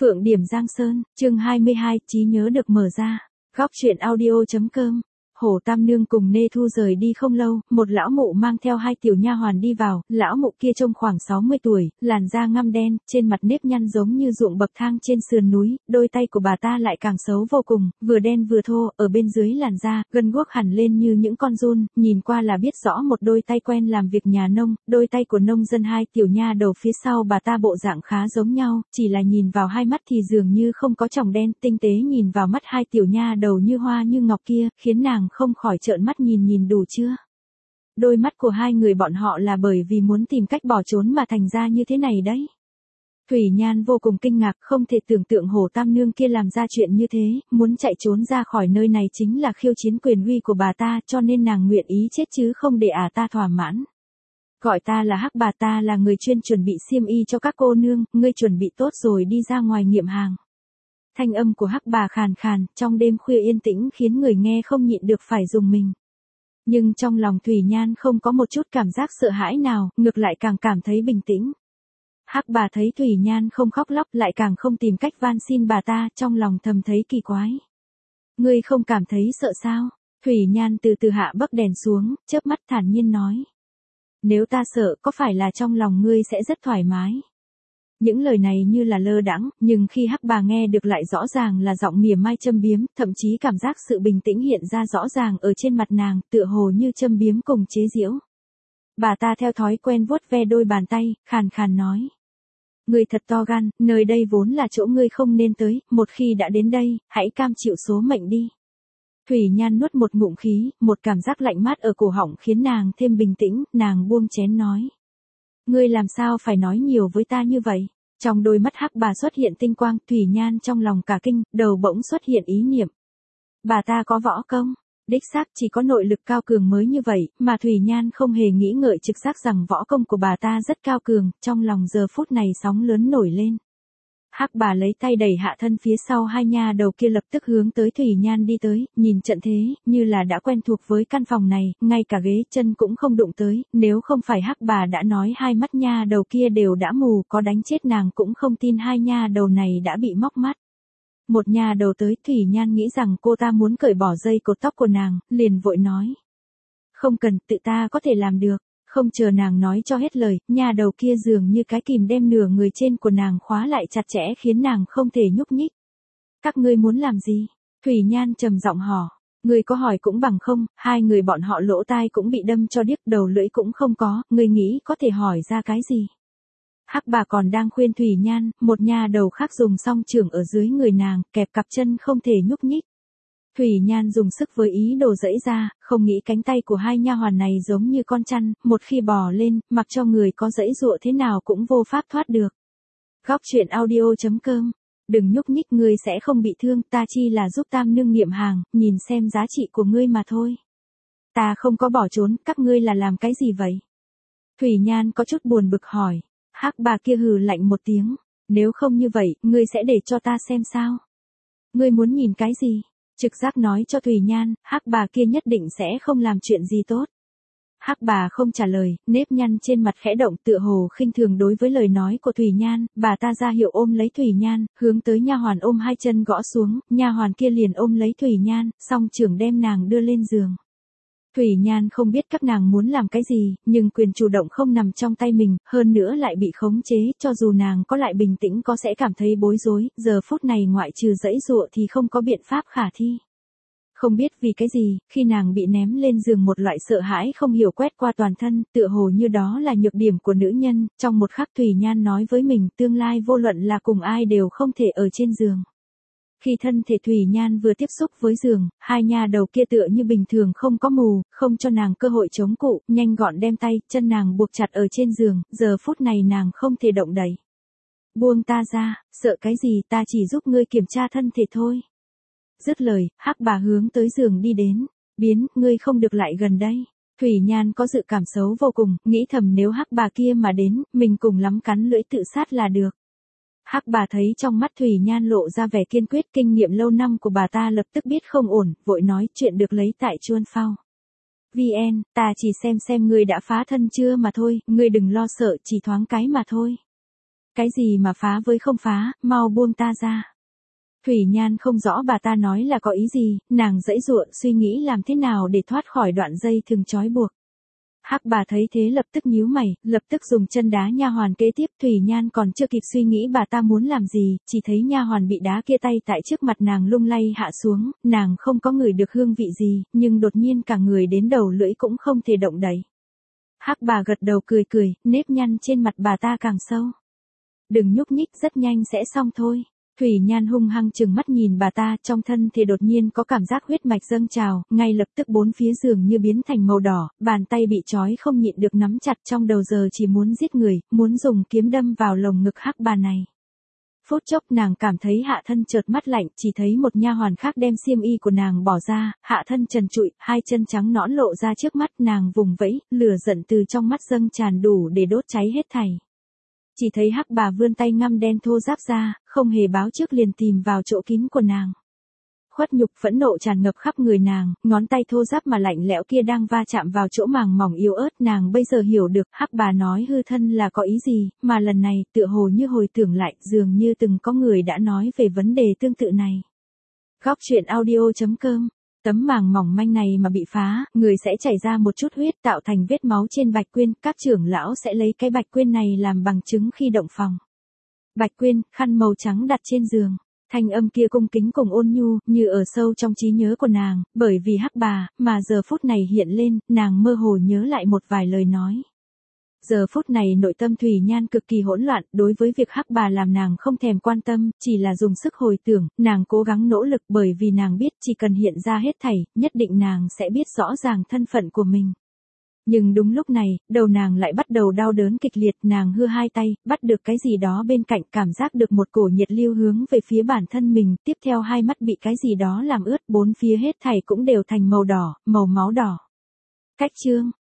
Phượng Điểm Giang Sơn, chương 22, trí nhớ được mở ra. Góc truyện audio.com. Hổ Tam Nương cùng Nê Thu rời đi không lâu, một lão mụ mang theo hai tiểu nha hoàn đi vào, lão mụ kia trông khoảng 60 tuổi, làn da ngăm đen, trên mặt nếp nhăn giống như ruộng bậc thang trên sườn núi, đôi tay của bà ta lại càng xấu vô cùng, vừa đen vừa thô, ở bên dưới làn da, gân guốc hẳn lên như những con giun, nhìn qua là biết rõ một đôi tay quen làm việc nhà nông, đôi tay của nông dân. Hai tiểu nha đầu phía sau bà ta bộ dạng khá giống nhau, chỉ là nhìn vào hai mắt thì dường như không có tròng đen, tinh tế nhìn vào mắt hai tiểu nha đầu như hoa như ngọc kia, khiến nàng không khỏi trợn mắt nhìn đủ chưa. Đôi mắt của hai người bọn họ là bởi vì muốn tìm cách bỏ trốn mà thành ra như thế này đấy. Thủy Nhan vô cùng kinh ngạc, không thể tưởng tượng Hổ Tam Nương kia làm ra chuyện như thế, muốn chạy trốn ra khỏi nơi này chính là khiêu chiến quyền uy của bà ta, cho nên nàng nguyện ý chết chứ không để ta thỏa mãn. Gọi ta là Hắc, bà ta là người chuyên chuẩn bị xiêm y cho các cô nương, ngươi chuẩn bị tốt rồi đi ra ngoài nghiệm hàng. Thanh âm của Hắc bà khàn khàn, trong đêm khuya yên tĩnh khiến người nghe không nhịn được phải rùng mình. Nhưng trong lòng Thủy Nhan không có một chút cảm giác sợ hãi nào, ngược lại càng cảm thấy bình tĩnh. Hắc bà thấy Thủy Nhan không khóc lóc lại càng không tìm cách van xin bà ta, trong lòng thầm thấy kỳ quái. Ngươi không cảm thấy sợ sao? Thủy Nhan từ từ hạ bấc đèn xuống, chớp mắt thản nhiên nói. Nếu ta sợ có phải là trong lòng ngươi sẽ rất thoải mái? Những lời này như là lơ đãng, nhưng khi Hắc bà nghe được lại rõ ràng là giọng mỉa mai châm biếm, thậm chí cảm giác sự bình tĩnh hiện ra rõ ràng ở trên mặt nàng, tựa hồ như châm biếm cùng chế giễu. Bà ta theo thói quen vuốt ve đôi bàn tay, khàn khàn nói. Ngươi thật to gan, nơi đây vốn là chỗ ngươi không nên tới, một khi đã đến đây, hãy cam chịu số mệnh đi. Thủy Nhan nuốt một ngụm khí, một cảm giác lạnh mát ở cổ họng khiến nàng thêm bình tĩnh, nàng buông chén nói. Ngươi làm sao phải nói nhiều với ta như vậy? Trong đôi mắt Hắc bà xuất hiện tinh quang, Thủy Nhan trong lòng cả kinh, đầu bỗng xuất hiện ý niệm. Bà ta có võ công, đích xác chỉ có nội lực cao cường mới như vậy, mà Thủy Nhan không hề nghĩ ngợi trực giác rằng võ công của bà ta rất cao cường, trong lòng giờ phút này sóng lớn nổi lên. Hắc bà lấy tay đẩy hạ thân phía sau hai nha đầu kia lập tức hướng tới Thủy Nhan đi tới, nhìn trận thế, như là đã quen thuộc với căn phòng này, ngay cả ghế chân cũng không đụng tới, nếu không phải Hắc bà đã nói hai mắt nha đầu kia đều đã mù, có đánh chết nàng cũng không tin hai nha đầu này đã bị móc mắt. Một nha đầu tới, Thủy Nhan nghĩ rằng cô ta muốn cởi bỏ dây cột tóc của nàng, liền vội nói. Không cần, tự ta có thể làm được. Không chờ nàng nói cho hết lời, nha đầu kia dường như cái kìm đem nửa người trên của nàng khóa lại chặt chẽ khiến nàng không thể nhúc nhích. Các ngươi muốn làm gì? Thủy Nhan trầm giọng hỏi. Ngươi có hỏi cũng bằng không, hai người bọn họ lỗ tai cũng bị đâm cho điếc, đầu lưỡi cũng không có, ngươi nghĩ có thể hỏi ra cái gì? Hắc bà còn đang khuyên Thủy Nhan, một nha đầu khác dùng song chưởng ở dưới người nàng, kẹp cặp chân không thể nhúc nhích. Thủy Nhan dùng sức với ý đồ giãy ra, không nghĩ cánh tay của hai nha hoàn này giống như con chăn, một khi bò lên, mặc cho người có giãy giụa thế nào cũng vô pháp thoát được. Góc truyện audio.com. Đừng nhúc nhích, ngươi sẽ không bị thương, ta chỉ là giúp Tam Nương nghiệm hàng, nhìn xem giá trị của ngươi mà thôi. Ta không có bỏ trốn, các ngươi là làm cái gì vậy? Thủy Nhan có chút buồn bực hỏi. Hắc bà kia hừ lạnh một tiếng. Nếu không như vậy, ngươi sẽ để cho ta xem sao? Ngươi muốn nhìn cái gì? Trực giác nói cho Thủy Nhan, Hắc bà kia nhất định sẽ không làm chuyện gì tốt. Hắc bà không trả lời, nếp nhăn trên mặt khẽ động, tựa hồ khinh thường đối với lời nói của Thủy Nhan, bà ta ra hiệu ôm lấy Thủy Nhan, hướng tới nha hoàn ôm hai chân gõ xuống, nha hoàn kia liền ôm lấy Thủy Nhan, song chưởng đem nàng đưa lên giường. Thủy Nhan không biết các nàng muốn làm cái gì, nhưng quyền chủ động không nằm trong tay mình, hơn nữa lại bị khống chế, cho dù nàng có lại bình tĩnh có sẽ cảm thấy bối rối, giờ phút này ngoại trừ giãy giụa thì không có biện pháp khả thi. Không biết vì cái gì, khi nàng bị ném lên giường một loại sợ hãi không hiểu quét qua toàn thân, tựa hồ như đó là nhược điểm của nữ nhân, trong một khắc Thủy Nhan nói với mình tương lai vô luận là cùng ai đều không thể ở trên giường. Khi thân thể Thủy Nhan vừa tiếp xúc với giường, hai nha đầu kia tựa như bình thường không có mù, không cho nàng cơ hội chống cự, nhanh gọn đem tay, chân nàng buộc chặt ở trên giường, giờ phút này nàng không thể động đậy. Buông ta ra, sợ cái gì, ta chỉ giúp ngươi kiểm tra thân thể thôi. Dứt lời, Hắc bà hướng tới giường đi đến. Biến, ngươi không được lại gần đây. Thủy Nhan có dự cảm xấu vô cùng, nghĩ thầm nếu Hắc bà kia mà đến, mình cùng lắm cắn lưỡi tự sát là được. Hắc bà thấy trong mắt Thủy Nhan lộ ra vẻ kiên quyết, kinh nghiệm lâu năm của bà ta lập tức biết không ổn, vội nói chuyện được lấy tại Chuan Phao. VN, ta chỉ xem ngươi đã phá thân chưa mà thôi, ngươi đừng lo sợ, chỉ thoáng cái mà thôi. Cái gì mà phá với không phá, mau buông ta ra. Thủy Nhan không rõ bà ta nói là có ý gì, nàng giãy giụa suy nghĩ làm thế nào để thoát khỏi đoạn dây thừng trói buộc. Hắc bà thấy thế lập tức nhíu mày, lập tức dùng chân đá nha hoàn kế tiếp. Thủy Nhan còn chưa kịp suy nghĩ bà ta muốn làm gì, chỉ thấy nha hoàn bị đá kia tay tại trước mặt nàng lung lay hạ xuống, nàng không có ngửi được hương vị gì, nhưng đột nhiên cả người đến đầu lưỡi cũng không thể động đậy. Hắc bà gật đầu cười cười, nếp nhăn trên mặt bà ta càng sâu. Đừng nhúc nhích, rất nhanh sẽ xong thôi. Thủy Nhan hung hăng trừng mắt nhìn bà ta, trong thân thể đột nhiên có cảm giác huyết mạch dâng trào, ngay lập tức bốn phía giường như biến thành màu đỏ, bàn tay bị trói không nhịn được nắm chặt, trong đầu giờ chỉ muốn giết người, muốn dùng kiếm đâm vào lồng ngực Hắc bà này. Phút chốc nàng cảm thấy hạ thân chợt mắt lạnh, chỉ thấy một nha hoàn khác đem xiêm y của nàng bỏ ra, hạ thân trần trụi, hai chân trắng nõn lộ ra trước mắt, nàng vùng vẫy, lửa giận từ trong mắt dâng tràn đủ để đốt cháy hết thảy. Chỉ thấy Hắc bà vươn tay ngăm đen thô ráp ra, không hề báo trước liền tìm vào chỗ kín của nàng. Khuất nhục phẫn nộ tràn ngập khắp người nàng, ngón tay thô ráp mà lạnh lẽo kia đang va chạm vào chỗ màng mỏng yếu ớt. Nàng bây giờ hiểu được Hắc bà nói hư thân là có ý gì, mà lần này tựa hồ như hồi tưởng lại, dường như từng có người đã nói về vấn đề tương tự này. Góc truyện audio.com. Tấm màng mỏng manh này mà bị phá, người sẽ chảy ra một chút huyết tạo thành vết máu trên bạch quyên, các trưởng lão sẽ lấy cái bạch quyên này làm bằng chứng khi động phòng. Bạch quyên, khăn màu trắng đặt trên giường. Thanh âm kia cung kính cùng ôn nhu, như ở sâu trong trí nhớ của nàng, bởi vì Hắc bà, mà giờ phút này hiện lên, nàng mơ hồ nhớ lại một vài lời nói. Giờ phút này nội tâm Thủy Nhan cực kỳ hỗn loạn, đối với việc Hắc bà làm nàng không thèm quan tâm, chỉ là dùng sức hồi tưởng, nàng cố gắng nỗ lực bởi vì nàng biết chỉ cần hiện ra hết thảy, nhất định nàng sẽ biết rõ ràng thân phận của mình. Nhưng đúng lúc này, đầu nàng lại bắt đầu đau đớn kịch liệt, nàng hư hai tay, bắt được cái gì đó bên cạnh, cảm giác được một cổ nhiệt lưu hướng về phía bản thân mình, tiếp theo hai mắt bị cái gì đó làm ướt, bốn phía hết thảy cũng đều thành màu đỏ, màu máu đỏ. Cách chương